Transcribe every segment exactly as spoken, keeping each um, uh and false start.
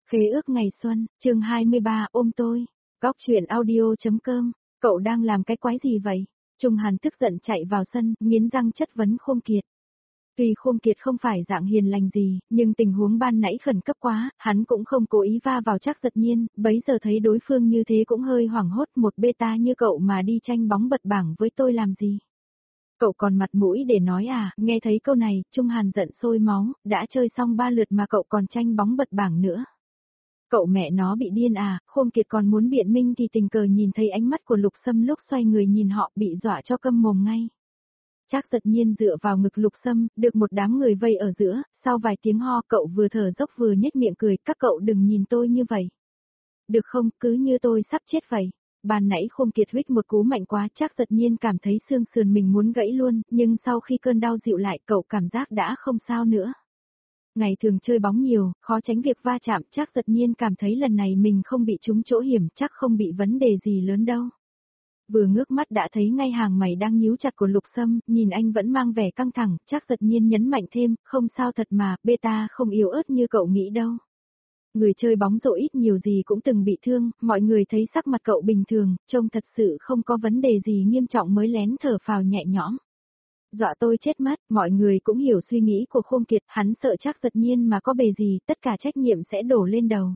Khế ước ngày xuân, chương hai mươi ba, ôm tôi. Góc truyện audio.com, cậu đang làm cái quái gì vậy? Trung Hàn tức giận chạy vào sân, nghiến răng chất vấn Khôn Kiệt. Tuy Khôn Kiệt không phải dạng hiền lành gì, nhưng tình huống ban nãy khẩn cấp quá, hắn cũng không cố ý va vào Trác Giật Nhiên, bấy giờ thấy đối phương như thế cũng hơi hoảng hốt, một beta như cậu mà đi tranh bóng bật bảng với tôi làm gì? Cậu còn mặt mũi để nói à, nghe thấy câu này, Trung Hàn giận sôi máu, đã chơi xong ba lượt mà cậu còn tranh bóng bật bảng nữa. Cậu mẹ nó bị điên à, Khôn Kiệt còn muốn biện minh thì tình cờ nhìn thấy ánh mắt của Lục Sâm lúc xoay người nhìn họ bị dọa cho câm mồm ngay. Trác Giật Nhiên dựa vào ngực Lục Sâm, được một đám người vây ở giữa, sau vài tiếng ho cậu vừa thở dốc vừa nhếch miệng cười, các cậu đừng nhìn tôi như vậy. Được không, cứ như tôi sắp chết vậy. Ban nãy Khôn Kiệt huých một cú mạnh quá, Trác Giật Nhiên cảm thấy xương sườn mình muốn gãy luôn, nhưng sau khi cơn đau dịu lại cậu cảm giác đã không sao nữa. Ngày thường chơi bóng nhiều, khó tránh việc va chạm, Trác Giật Nhiên cảm thấy lần này mình không bị trúng chỗ hiểm, chắc không bị vấn đề gì lớn đâu. Vừa ngước mắt đã thấy ngay hàng mày đang nhíu chặt của Lục Sâm, nhìn anh vẫn mang vẻ căng thẳng, Trác Giật Nhiên nhấn mạnh thêm, không sao thật mà, beta không yếu ớt như cậu nghĩ đâu. Người chơi bóng rổ ít nhiều gì cũng từng bị thương, mọi người thấy sắc mặt cậu bình thường, trông thật sự không có vấn đề gì nghiêm trọng mới lén thở phào nhẹ nhõm. Dọa tôi chết mất, mọi người cũng hiểu suy nghĩ của Khôn Kiệt, hắn sợ Trác Giật Nhiên mà có bề gì, tất cả trách nhiệm sẽ đổ lên đầu.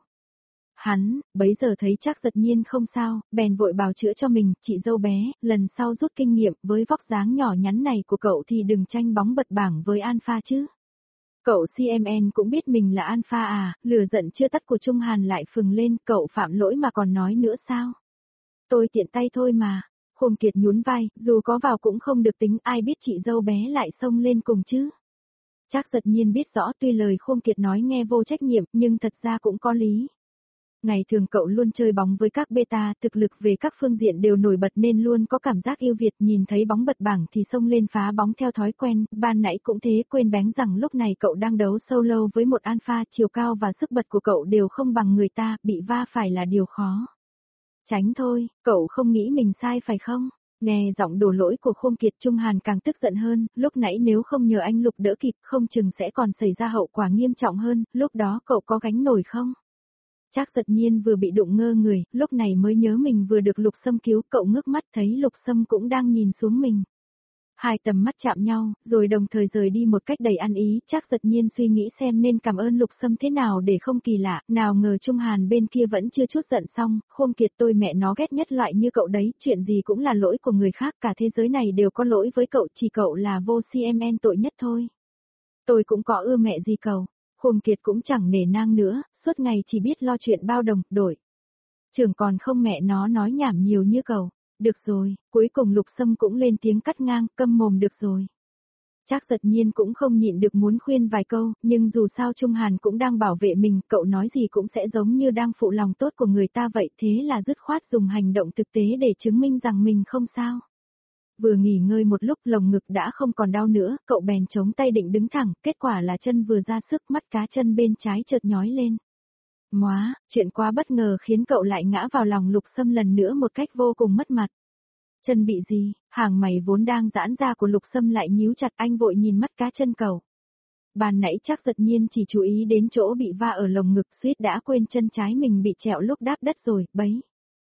Hắn, bấy giờ thấy Trác Giật Nhiên không sao, bèn vội bào chữa cho mình, chị dâu bé, lần sau rút kinh nghiệm, với vóc dáng nhỏ nhắn này của cậu thì đừng tranh bóng bật bảng với Alpha chứ. Cậu xê em en cũng biết mình là Alpha à, lửa giận chưa tắt của Trung Hàn lại phừng lên, cậu phạm lỗi mà còn nói nữa sao? Tôi tiện tay thôi mà. Khôn Kiệt nhún vai, dù có vào cũng không được tính, ai biết chị dâu bé lại xông lên cùng chứ. Trác Giật Nhiên biết rõ tuy lời Khôn Kiệt nói nghe vô trách nhiệm, nhưng thật ra cũng có lý. Ngày thường cậu luôn chơi bóng với các beta, thực lực về các phương diện đều nổi bật nên luôn có cảm giác yêu Việt, nhìn thấy bóng bật bảng thì xông lên phá bóng theo thói quen, ban nãy cũng thế, quên bén rằng lúc này cậu đang đấu solo với một alpha, chiều cao và sức bật của cậu đều không bằng người ta, bị va phải là điều khó. Tránh thôi, cậu không nghĩ mình sai phải không? Nghe giọng đổ lỗi của Khôn Kiệt, Trung Hàn càng tức giận hơn, lúc nãy nếu không nhờ anh Lục đỡ kịp không chừng sẽ còn xảy ra hậu quả nghiêm trọng hơn, lúc đó cậu có gánh nổi không? Trác Giật Nhiên vừa bị đụng ngơ người, lúc này mới nhớ mình vừa được Lục Sâm cứu, cậu ngước mắt thấy Lục Sâm cũng đang nhìn xuống mình. Hai tầm mắt chạm nhau, rồi đồng thời rời đi một cách đầy ăn ý, Trác Giật Nhiên suy nghĩ xem nên cảm ơn Lục Sâm thế nào để không kỳ lạ, nào ngờ Trung Hàn bên kia vẫn chưa chút giận xong, Khôn Kiệt tôi mẹ nó ghét nhất loại như cậu đấy, chuyện gì cũng là lỗi của người khác, cả thế giới này đều có lỗi với cậu, chỉ cậu là vô xê em en tội nhất thôi. Tôi cũng có ưa mẹ gì cậu. Khôn Kiệt cũng chẳng nể nang nữa, suốt ngày chỉ biết lo chuyện bao đồng, đổi. Trưởng còn không mẹ nó nói nhảm nhiều như cậu. Được rồi, cuối cùng Lục Sâm cũng lên tiếng cắt ngang, câm mồm được rồi. Trác Giật Nhiên cũng không nhịn được muốn khuyên vài câu, nhưng dù sao Trung Hàn cũng đang bảo vệ mình, cậu nói gì cũng sẽ giống như đang phụ lòng tốt của người ta vậy, thế là dứt khoát dùng hành động thực tế để chứng minh rằng mình không sao. Vừa nghỉ ngơi một lúc lồng ngực đã không còn đau nữa, cậu bèn chống tay định đứng thẳng, kết quả là chân vừa ra sức mắt cá chân bên trái chợt nhói lên. Móa, chuyện quá bất ngờ khiến cậu lại ngã vào lòng Lục Sâm lần nữa một cách vô cùng mất mặt. Chân bị gì, hàng mày vốn đang giãn ra của Lục Sâm lại nhíu chặt, anh vội nhìn mắt cá chân cậu. Ban nãy Trác Giật Nhiên chỉ chú ý đến chỗ bị va ở lồng ngực, suýt đã quên chân trái mình bị trẹo lúc đáp đất rồi, bấy.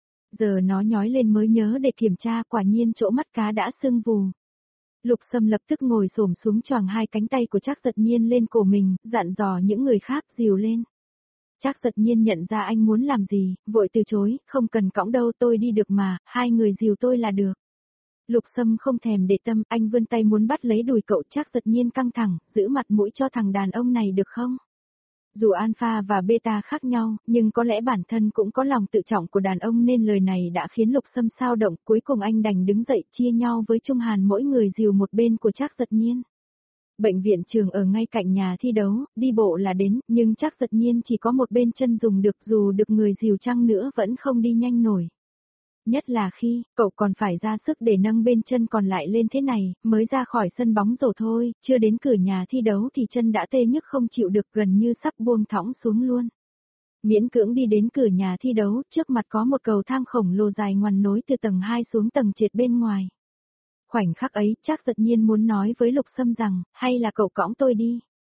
Giờ nó nhói lên mới nhớ để kiểm tra, quả nhiên chỗ mắt cá đã sưng vù. Lục Sâm lập tức ngồi xổm xuống choàng hai cánh tay của Trác Giật Nhiên lên cổ mình, dặn dò những người khác dìu lên. Trác Giật Nhiên nhận ra anh muốn làm gì, vội từ chối, không cần cõng đâu, tôi đi được mà, hai người dìu tôi là được. Lục Sâm không thèm để tâm, anh vươn tay muốn bắt lấy đùi cậu. Trác Giật Nhiên căng thẳng, giữ mặt mũi cho thằng đàn ông này được không? Dù alpha và beta khác nhau, nhưng có lẽ bản thân cũng có lòng tự trọng của đàn ông nên lời này đã khiến Lục Sâm xao động, cuối cùng anh đành đứng dậy chia nhau với Trung Hàn mỗi người dìu một bên của Trác Giật Nhiên. Bệnh viện trường ở ngay cạnh nhà thi đấu, đi bộ là đến, nhưng Trác Giật Nhiên chỉ có một bên chân dùng được, dù được người dìu chăng nữa vẫn không đi nhanh nổi. Nhất là khi, cậu còn phải ra sức để nâng bên chân còn lại lên thế này, mới ra khỏi sân bóng rổ thôi, chưa đến cửa nhà thi đấu thì chân đã tê nhức không chịu được, gần như sắp buông thõng xuống luôn. Miễn cưỡng đi đến cửa nhà thi đấu, trước mặt có một cầu thang khổng lồ dài ngoằn nối từ tầng hai xuống tầng trệt bên ngoài. Khoảnh khắc ấy, Trác Giật Nhiên muốn nói với Lục Sâm rằng, hay là cậu cõng tôi đi.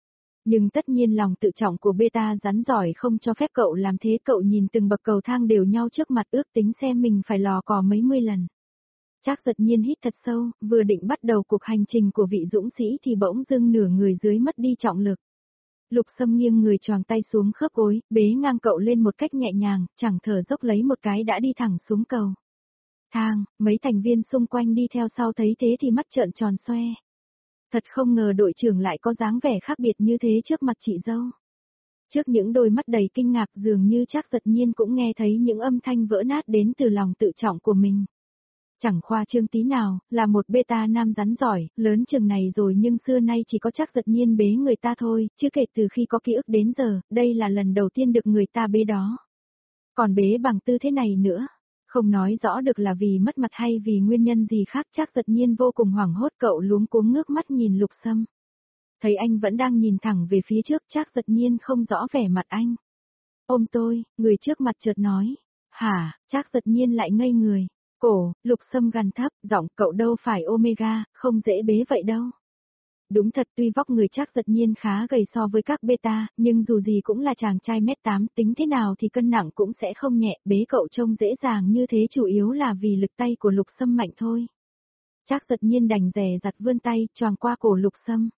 Nhưng tất nhiên lòng tự trọng của beta rắn giỏi không cho phép cậu làm thế, cậu nhìn từng bậc cầu thang đều nhau trước mặt ước tính xem mình phải lò cò mấy mươi lần. Trác Giật Nhiên hít thật sâu, vừa định bắt đầu cuộc hành trình của vị dũng sĩ thì bỗng dưng nửa người dưới mất đi trọng lực. Lục Sâm nghiêng người choàng tay xuống khớp gối, bế ngang cậu lên một cách nhẹ nhàng, chẳng thở dốc lấy một cái đã đi thẳng xuống cầu thang, mấy thành viên xung quanh đi theo sau thấy thế thì mắt trợn tròn xoe. Thật không ngờ đội trưởng lại có dáng vẻ khác biệt như thế trước mặt chị dâu. Trước những đôi mắt đầy kinh ngạc dường như Trác Giật Nhiên cũng nghe thấy những âm thanh vỡ nát đến từ lòng tự trọng của mình. Chẳng khoa trương tí nào, là một beta nam rắn giỏi, lớn chừng này rồi nhưng xưa nay chỉ có Trác Giật Nhiên bế người ta thôi, chứ kể từ khi có ký ức đến giờ, đây là lần đầu tiên được người ta bế đó. Còn bế bằng tư thế này nữa, không nói rõ được là vì mất mặt hay vì nguyên nhân gì khác. Trác Giật Nhiên vô cùng hoảng hốt, cậu luống cuống ngước mắt nhìn Lục Sâm. Thấy anh vẫn đang nhìn thẳng về phía trước, Trác Giật Nhiên không rõ vẻ mặt anh. Ôm tôi, người trước mặt chợt nói. Hả, Trác Giật Nhiên lại ngây người. Cổ, Lục Sâm gằn thấp, giọng cậu đâu phải Omega, không dễ bế vậy đâu. Đúng thật, tuy vóc người Trác Giật Nhiên khá gầy so với các beta, nhưng dù gì cũng là chàng trai mét tám, tính thế nào thì cân nặng cũng sẽ không nhẹ, bế cậu trông dễ dàng như thế chủ yếu là vì lực tay của Lục Sâm mạnh thôi. Trác Giật Nhiên đành dè dặt vươn tay, choàng qua cổ Lục Sâm.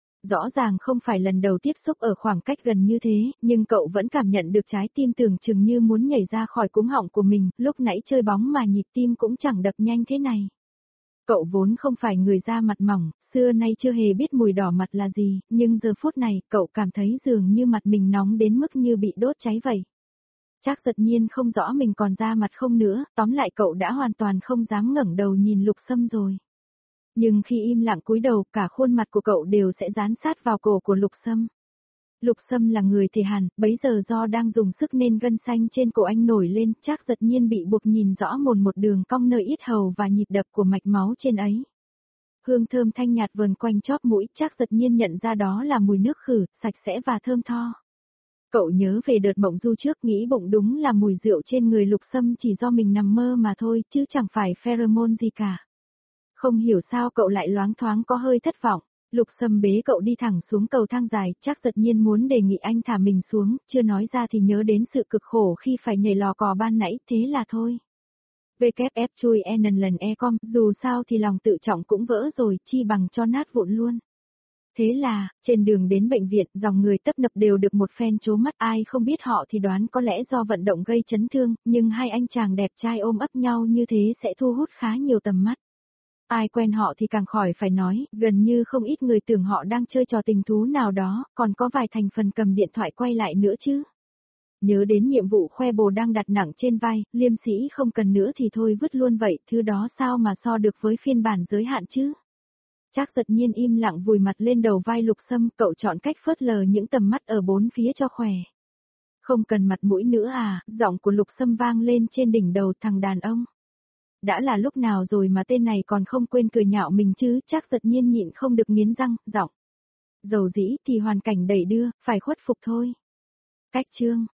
Rõ ràng không phải lần đầu tiếp xúc ở khoảng cách gần như thế, nhưng cậu vẫn cảm nhận được trái tim tưởng chừng như muốn nhảy ra khỏi cuống họng của mình, lúc nãy chơi bóng mà nhịp tim cũng chẳng đập nhanh thế này. Cậu vốn không phải người da mặt mỏng, xưa nay chưa hề biết mùi đỏ mặt là gì, nhưng giờ phút này, cậu cảm thấy dường như mặt mình nóng đến mức như bị đốt cháy vậy. Trác Giật Nhiên không rõ mình còn da mặt không nữa, tóm lại cậu đã hoàn toàn không dám ngẩng đầu nhìn Lục Sâm rồi. Nhưng khi im lặng cúi đầu, cả khuôn mặt của cậu đều sẽ dán sát vào cổ của Lục Sâm. Lục Sâm là người thể hàn, bấy giờ do đang dùng sức nên gân xanh trên cổ anh nổi lên, Trác Giật Nhiên bị buộc nhìn rõ mồn một đường cong nơi yết hầu và nhịp đập của mạch máu trên ấy. Hương thơm thanh nhạt vờn quanh chóp mũi, Trác Giật Nhiên nhận ra đó là mùi nước khử, sạch sẽ và thơm tho. Cậu nhớ về đợt mộng du trước, nghĩ bụng đúng là mùi rượu trên người Lục Sâm chỉ do mình nằm mơ mà thôi, chứ chẳng phải pheromone gì cả. Không hiểu sao cậu lại loáng thoáng có hơi thất vọng. Lục Sâm bế cậu đi thẳng xuống cầu thang dài, Trác Giật Nhiên muốn đề nghị anh thả mình xuống, chưa nói ra thì nhớ đến sự cực khổ khi phải nhảy lò cò ban nãy, thế là thôi. vê kép ép chui n lần e com, dù sao thì lòng tự trọng cũng vỡ rồi, chi bằng cho nát vụn luôn. Thế là, trên đường đến bệnh viện, dòng người tấp nập đều được một phen trố mắt, ai không biết họ thì đoán có lẽ do vận động gây chấn thương, nhưng hai anh chàng đẹp trai ôm ấp nhau như thế sẽ thu hút khá nhiều tầm mắt. Ai quen họ thì càng khỏi phải nói, gần như không ít người tưởng họ đang chơi trò tình thú nào đó, còn có vài thành phần cầm điện thoại quay lại nữa chứ. Nhớ đến nhiệm vụ khoe bồ đang đặt nặng trên vai, liêm sĩ không cần nữa thì thôi vứt luôn vậy, thứ đó sao mà so được với phiên bản giới hạn chứ. Trác Giật Nhiên im lặng vùi mặt lên đầu vai Lục Sâm, cậu chọn cách phớt lờ những tầm mắt ở bốn phía cho khỏe. Không cần mặt mũi nữa à, giọng của Lục Sâm vang lên trên đỉnh đầu thằng đàn ông. Đã là lúc nào rồi mà tên này còn không quên cười nhạo mình chứ, Trác Giật Nhiên nhịn không được nghiến răng, giọng. Dầu dĩ thì hoàn cảnh đẩy đưa, phải khuất phục thôi. Cách chương.